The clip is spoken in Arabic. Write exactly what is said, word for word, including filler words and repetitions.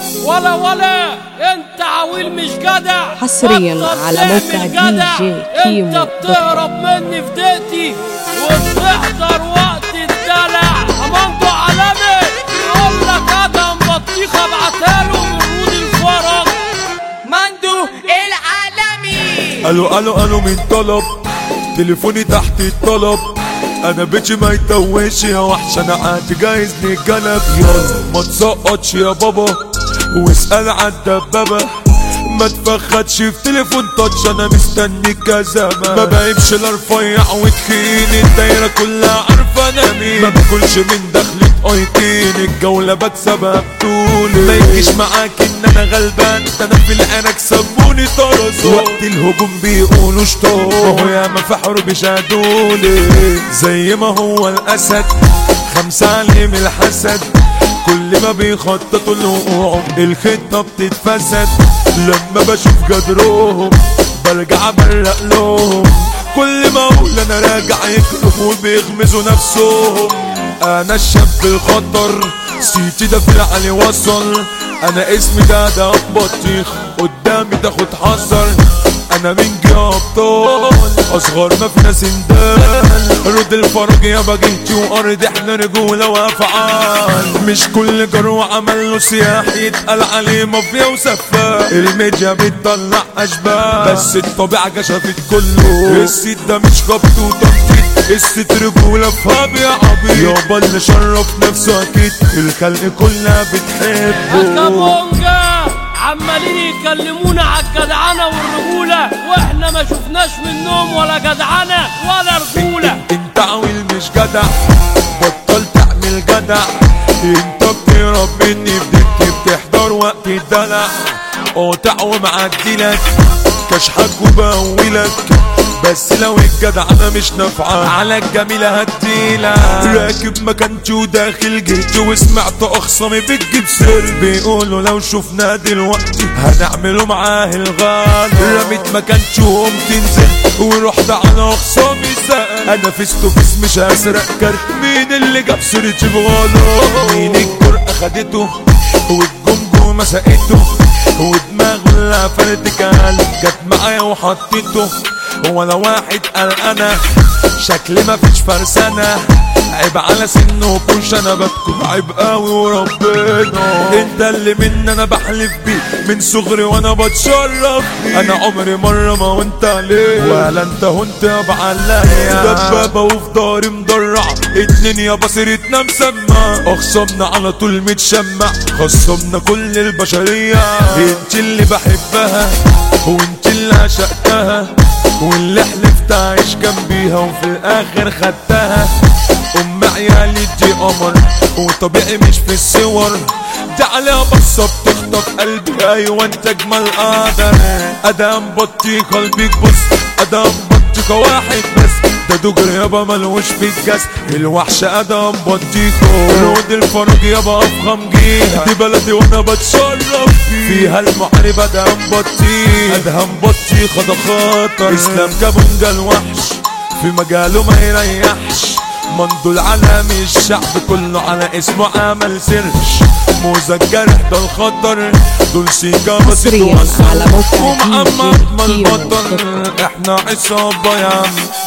ولا ولا انت عويل مش جدع. حصريا على موقع دي جي كيمو. انت بتهرب مني في دقتي وبتحضر وقت الدلع. امانتو عالمي يقول لك ادم بطيخه ابعتها من رود الفرج. مندو العالمي. الو الو الو مين طلب؟ تليفوني تحت الطلب. انا بيتي ما يتوهش يا وحش، انا قاعد جايز نتجلب. يلا ما تسقطش يا بابا واسأل عالدبابة، ما تفخدش في تليفون تاتش، انا مستنيك يا زمان. ما بقيمش لا رفيع وتخين، الدايرة كلها عارفة انا مين. ما باكلش من دخلة ايتين، الجولة بكسبها بطولي. ما يجيش معاك ان انا غلبان، ده انا في العنك سموني طرز. وقت الهجوم بيقولوا شطار، وهو ياما في حرب شادولي. زي ما هو الاسد خمسة عليهم الحسد، كل ما بيخططوا الوقوع الخطة بتتفسد. لما بشوف قدرهم برجع ابرق لهم، كل ما اقول انا راجع يكرهوا وبيغمزوا نفسهم. انا الشاب الخطر سيتي ده في العلي وصل، انا اسمي ده ده بطيخ قدامي تاخد حذر. انا من جه ابطال اصغر ما فينا سندان، رد الفرج يا بجيتي وارض احنا رجوله وافعال. مش كل جروع عمل له سياح يتقال عليه مافيا وسفاح. الميديا بتطلع اشباه بس الطبيعه كشفت كله. السيد ده مش خبط وتنطيط، الست رجوله فهاب يا عبيط. يابا اللي شرف نفسه اكيد الخلق كلها بتحبه. عمالين يكلمونا عالجدعنة والرجولة، واحنا ما شفناش منهم ولا جدعنة ولا رجولة. انت عويل مش جدع، بطل تعمل جدع. انت بتهرب مني بدك بتحضر وقت الدلع. قاطع ومعدلك كشحك وبقولك، بس لو الجدع انا مش نافعه على الجميله هديلك. راكب مكانتي وداخل جيتي وسمعت اخصامي بتجيب سر، بيقولوا لو شفنا دلوقتي هنعمله معاه الغالي. رميت مكانتي وقمت نزلت ورحت على اخصامي سأل، انا فيس تو فيس مش هسرق كارت. مين اللي جاب سيرتي بغلط؟ مين الجرأة خدته والجمجمة سقته ودماغه اللي قفلت كلب جت معايا وحطيته. ولا واحد قال انا شكلي مفيش فرسانة، عيب على سنه وكوش انا بتكون عيب قوي وربنا. انت اللي مني انا بحلف بيه من صغري وانا بتشرف بيه. انا عمري مرة ما وانت عليه ولا انت هنت بعلايا. دبابة وفي داري مدرع اتنين يا بصيرتنا مسمع، اخصمنا على طول متشمع، خصمنا كل البشرية. انت اللي بحبها وانت اللي عشقتها، واللي حلفت اعيش جنبيها وفي الاخر خدتها. ام عيالي دي قمر وطبيعي مش في الصور، دي عليها بصة بتخطف قلبي. ايوه انت اجمل قدر. ادم بطيخة قلبيك بص، ادم بطيخة واحد بس، ده دجر يابا ملوش في الجس. الوحش ادم بطيخة رود الفرج يابا افخم جيها، دي بلدي وانا بتشرف فيها. المحارب ادم بطيخ ادهم بطيخة ده خطر. اسلام كابونجا الوحش في مجاله ما يريحش، مندو العالمي الشعب كله على اسمه عمل سيرش. موزة الجرح ده الخطر، دول سيكا بس على موقع ومحمد ما البطل. احنا عصابة يا عم.